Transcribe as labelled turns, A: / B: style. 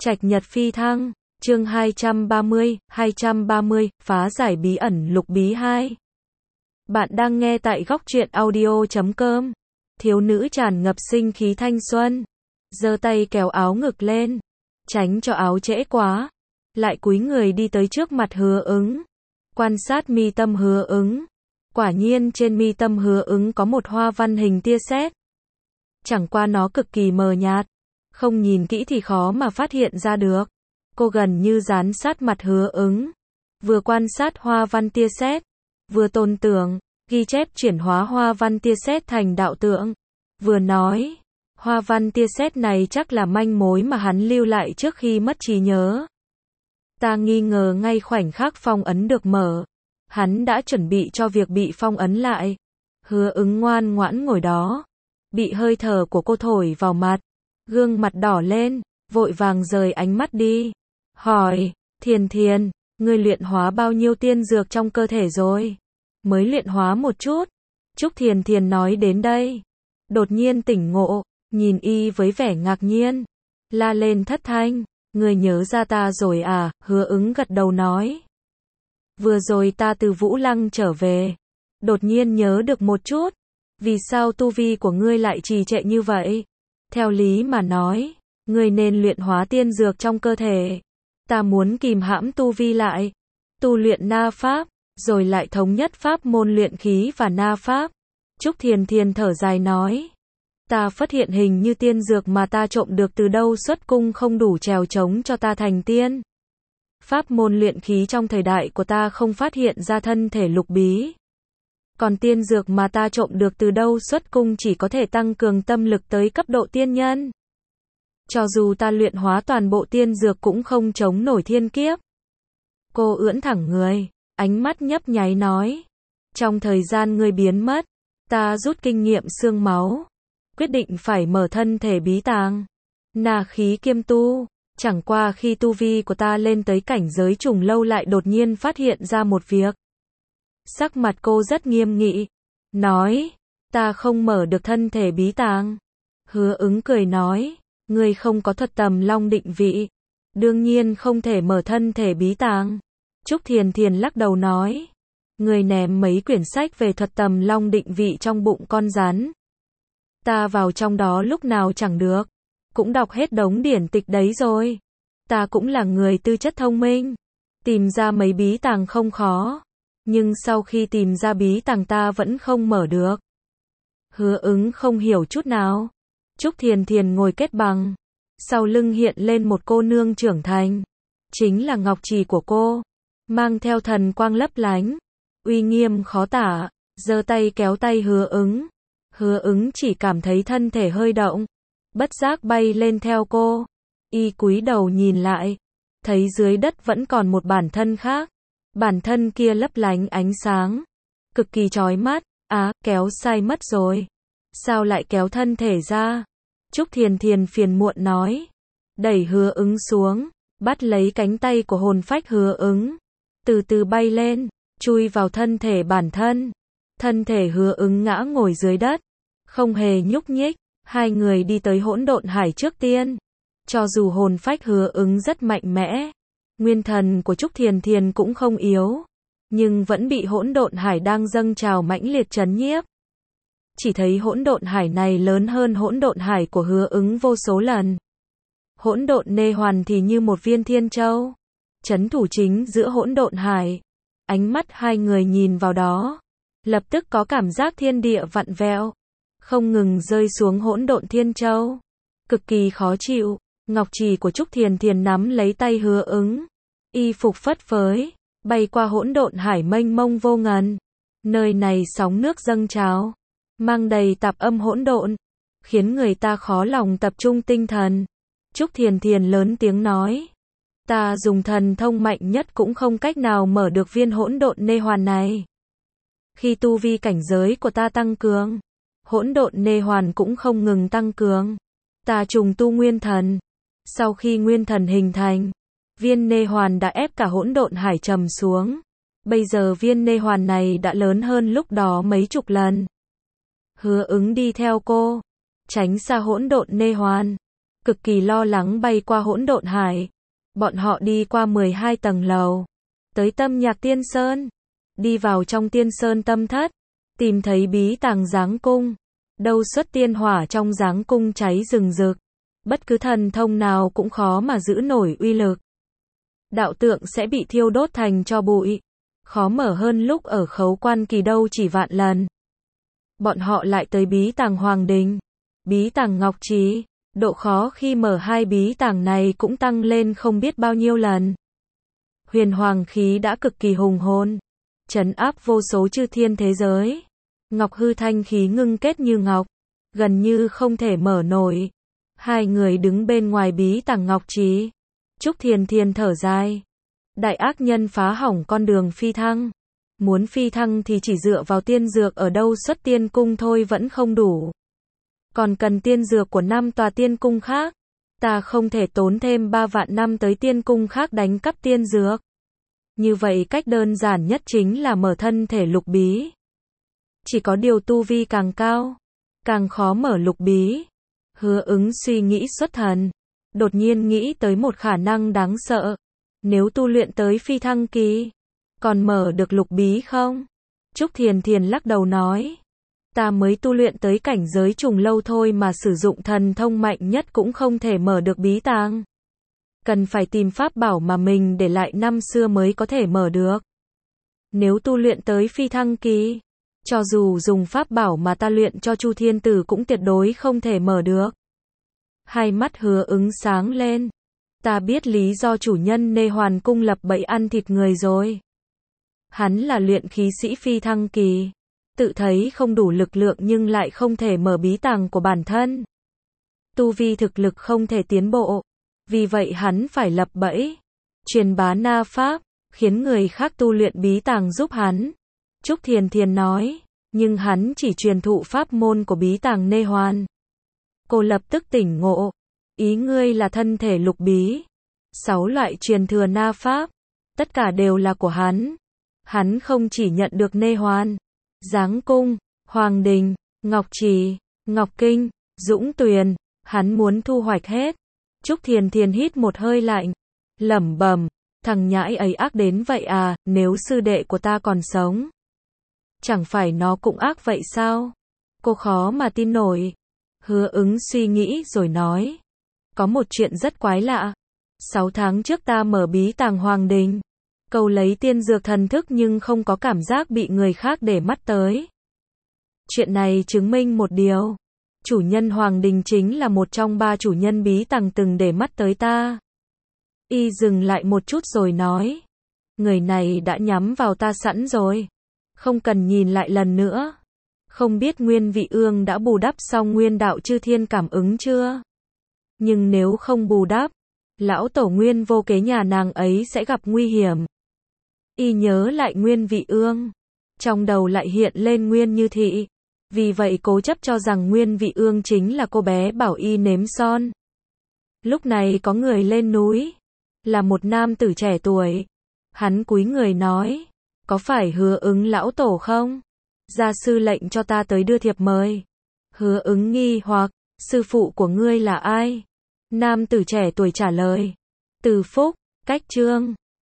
A: Trạch Nhật Phi Thăng, chương 230, phá giải bí ẩn lục bí 2. Bạn đang nghe tại góc truyện audio.com. Thiếu nữ tràn ngập sinh khí thanh xuân, giơ tay kéo áo ngực lên, tránh cho áo trễ quá, lại cúi người đi tới trước mặt Hứa Ứng, quan sát mi tâm Hứa Ứng. Quả nhiên trên mi tâm Hứa Ứng có một hoa văn hình tia sét. Chẳng qua nó cực kỳ mờ nhạt, không nhìn kỹ thì khó mà phát hiện ra được. Cô gần như dán sát mặt Hứa Ứng, vừa quan sát hoa văn tia sét, vừa tôn tưởng, ghi chép chuyển hóa hoa văn tia sét thành đạo tượng, vừa nói, hoa văn tia sét này chắc là manh mối mà hắn lưu lại trước khi mất trí nhớ. Ta nghi ngờ ngay khoảnh khắc phong ấn được mở, hắn đã chuẩn bị cho việc bị phong ấn lại. Hứa Ứng ngoan ngoãn ngồi đó, bị hơi thở của cô thổi vào mặt, gương mặt đỏ lên, vội vàng rời ánh mắt đi, hỏi, Thiền Thiền, ngươi luyện hóa bao nhiêu tiên dược trong cơ thể rồi? Mới luyện hóa một chút. Trúc Thiền Thiền nói đến đây, đột nhiên tỉnh ngộ, nhìn y với vẻ ngạc nhiên, la lên thất thanh, ngươi nhớ ra ta rồi à? Hứa Ứng gật đầu nói, vừa rồi ta từ Vũ Lăng trở về, đột nhiên nhớ được một chút. Vì sao tu vi của ngươi lại trì trệ như vậy? Theo lý mà nói, ngươi nên luyện hóa tiên dược trong cơ thể. Ta muốn kìm hãm tu vi lại, tu luyện na pháp, rồi lại thống nhất pháp môn luyện khí và na pháp. Trúc Thiền Thiền thở dài nói, ta phát hiện hình như tiên dược mà ta trộm được từ đâu xuất cung không đủ trèo trống cho ta thành tiên. Pháp môn luyện khí trong thời đại của ta không phát hiện ra thân thể lục bí. Còn tiên dược mà ta trộm được từ đâu xuất cung chỉ có thể tăng cường tâm lực tới cấp độ tiên nhân. Cho dù ta luyện hóa toàn bộ tiên dược cũng không chống nổi thiên kiếp. Cô ưỡn thẳng người, ánh mắt nhấp nháy nói, trong thời gian ngươi biến mất, ta rút kinh nghiệm xương máu, quyết định phải mở thân thể bí tàng, na khí kiêm tu. Chẳng qua khi tu vi của ta lên tới cảnh giới trùng lâu lại đột nhiên phát hiện ra một việc. Sắc mặt cô rất nghiêm nghị, nói, ta không mở được thân thể bí tàng. Hứa Ứng cười nói, ngươi không có thuật tầm long định vị, đương nhiên không thể mở thân thể bí tàng. Trúc Thiền Thiền lắc đầu nói, ngươi ném mấy quyển sách về thuật tầm long định vị trong bụng con rắn. Ta vào trong đó lúc nào chẳng được, cũng đọc hết đống điển tịch đấy rồi. Ta cũng là người tư chất thông minh, tìm ra mấy bí tàng không khó. Nhưng sau khi tìm ra bí tàng ta vẫn không mở được. Hứa Ứng không hiểu chút nào. Trúc Thiền Thiền ngồi kết bằng, sau lưng hiện lên một cô nương trưởng thành, chính là ngọc trì của cô, mang theo thần quang lấp lánh, uy nghiêm khó tả, giơ tay kéo tay Hứa Ứng. Hứa Ứng chỉ cảm thấy thân thể hơi động, bất giác bay lên theo cô. Y cúi đầu nhìn lại, thấy dưới đất vẫn còn một bản thân khác. Bản thân kia lấp lánh ánh sáng, cực kỳ chói mắt. Kéo sai mất rồi. Sao lại kéo thân thể ra? Trúc Thiền Thiền phiền muộn nói, đẩy Hứa Ứng xuống, bắt lấy cánh tay của hồn phách Hứa Ứng, từ từ bay lên, chui vào thân thể bản thân. Thân thể Hứa Ứng ngã ngồi dưới đất, không hề nhúc nhích. Hai người đi tới hỗn độn hải trước tiên. Cho dù hồn phách Hứa Ứng rất mạnh mẽ, nguyên thần của Trúc Thiền Thiền cũng không yếu, nhưng vẫn bị hỗn độn hải đang dâng trào mãnh liệt trấn nhiếp. Chỉ thấy hỗn độn hải này lớn hơn hỗn độn hải của Hứa Ứng vô số lần. Hỗn độn nê hoàn thì như một viên thiên châu, trấn thủ chính giữa hỗn độn hải. Ánh mắt hai người nhìn vào đó, lập tức có cảm giác thiên địa vặn vẹo, không ngừng rơi xuống hỗn độn thiên châu, cực kỳ khó chịu. Ngọc trì của Trúc Thiền Thiền nắm lấy tay Hứa Ứng, y phục phất phới, bay qua hỗn độn hải mênh mông vô ngần. Nơi này sóng nước dâng trào, mang đầy tạp âm hỗn độn, khiến người ta khó lòng tập trung tinh thần. Trúc Thiền Thiền lớn tiếng nói, ta dùng thần thông mạnh nhất cũng không cách nào mở được viên hỗn độn nê hoàn này. Khi tu vi cảnh giới của ta tăng cường, hỗn độn nê hoàn cũng không ngừng tăng cường. Ta trùng tu nguyên thần. Sau khi nguyên thần hình thành, viên nê hoàn đã ép cả hỗn độn hải trầm xuống. Bây giờ viên nê hoàn này đã lớn hơn lúc đó mấy chục lần. Hứa Ứng đi theo cô, tránh xa hỗn độn nê hoàn. cực kỳ lo lắng bay qua hỗn độn hải. Bọn họ đi qua 12 tầng lầu, tới Tâm Nhạc Tiên Sơn, đi vào trong Tiên Sơn Tâm Thất, tìm thấy bí tàng giáng cung. Đâu xuất tiên hỏa trong giáng cung cháy rừng rực, bất cứ thần thông nào cũng khó mà giữ nổi uy lực. Đạo tượng sẽ bị thiêu đốt thành tro bụi, khó mở hơn lúc ở Khấu Quan Kỳ đâu chỉ vạn lần. Bọn họ lại tới bí tàng Hoàng Đình, bí tàng Ngọc Trì, độ khó khi mở hai bí tàng này cũng tăng lên không biết bao nhiêu lần. Huyền hoàng khí đã cực kỳ hùng hồn, trấn áp vô số chư thiên thế giới. Ngọc hư thanh khí ngưng kết như ngọc, gần như không thể mở nổi. Hai người đứng bên ngoài bí tàng Ngọc Trì. Trúc Thiền Thiền thở dài. Đại ác nhân phá hỏng con đường phi thăng. Muốn phi thăng thì chỉ dựa vào tiên dược ở đâu xuất tiên cung thôi vẫn không đủ. Còn cần tiên dược của 5 tòa tiên cung khác. Ta không thể tốn thêm 3 vạn năm tới tiên cung khác đánh cắp tiên dược. Như vậy cách đơn giản nhất chính là mở thân thể lục bí. Chỉ có điều tu vi càng cao, càng khó mở lục bí. Hứa Ứng suy nghĩ xuất thần, đột nhiên nghĩ tới một khả năng đáng sợ. Nếu tu luyện tới phi thăng kỳ, còn mở được lục bí không? Trúc Thiền Thiền lắc đầu nói. Ta mới tu luyện tới cảnh giới trùng lâu thôi mà sử dụng thần thông mạnh nhất cũng không thể mở được bí tàng. Cần phải tìm pháp bảo mà mình để lại năm xưa mới có thể mở được. Nếu tu luyện tới phi thăng kỳ, cho dù dùng pháp bảo mà ta luyện cho Chu Thiên Tử cũng tuyệt đối không thể mở được. Hai mắt Hứa Ứng sáng lên. Ta biết lý do chủ nhân Nê Hoàn cung lập bẫy ăn thịt người rồi. Hắn là luyện khí sĩ phi thăng kỳ, tự thấy không đủ lực lượng nhưng lại không thể mở bí tàng của bản thân. Tu vi thực lực không thể tiến bộ, vì vậy hắn phải lập bẫy, truyền bá na pháp, khiến người khác tu luyện bí tàng giúp hắn. Trúc Thiền Thiền nói, nhưng hắn chỉ truyền thụ pháp môn của bí tàng Nê Hoàn. Cô lập tức tỉnh ngộ, ý ngươi là thân thể lục bí, 6 loại truyền thừa na pháp, tất cả đều là của hắn. Hắn không chỉ nhận được Nê Hoàn, Giáng cung, Hoàng Đình, Ngọc Trì, Ngọc Kinh, Dũng Tuyền, hắn muốn thu hoạch hết. Trúc Thiền Thiền hít một hơi lạnh, lẩm bẩm, thằng nhãi ấy ác đến vậy à, nếu sư đệ của ta còn sống, chẳng phải nó cũng ác vậy sao? Cô khó mà tin nổi. Hứa Ứng suy nghĩ rồi nói, có một chuyện rất quái lạ. 6 tháng trước ta mở bí tàng Hoàng Đình, cầu lấy tiên dược thần thức nhưng không có cảm giác bị người khác để mắt tới. Chuyện này chứng minh một điều, chủ nhân Hoàng Đình chính là một trong 3 chủ nhân bí tàng từng để mắt tới ta. Y dừng lại một chút rồi nói, người này đã nhắm vào ta sẵn rồi, không cần nhìn lại lần nữa. Không biết Nguyên Vị Ương đã bù đắp xong nguyên đạo chư thiên cảm ứng chưa? Nhưng nếu không bù đắp, lão tổ Nguyên vô kế nhà nàng ấy sẽ gặp nguy hiểm. Y nhớ lại Nguyên Vị Ương, trong đầu lại hiện lên Nguyên Như Thị, vì vậy cố chấp cho rằng Nguyên Vị Ương chính là cô bé bảo Y nếm son. Lúc này có người lên núi, là một nam tử trẻ tuổi. Hắn cúi người nói, có phải Hứa Ứng lão tổ không? Gia sư lệnh cho ta tới đưa thiệp mời. Hứa Ứng nghi hoặc, sư phụ của ngươi là ai? Nam tử trẻ tuổi trả lời, Từ Phúc, Cách Trương.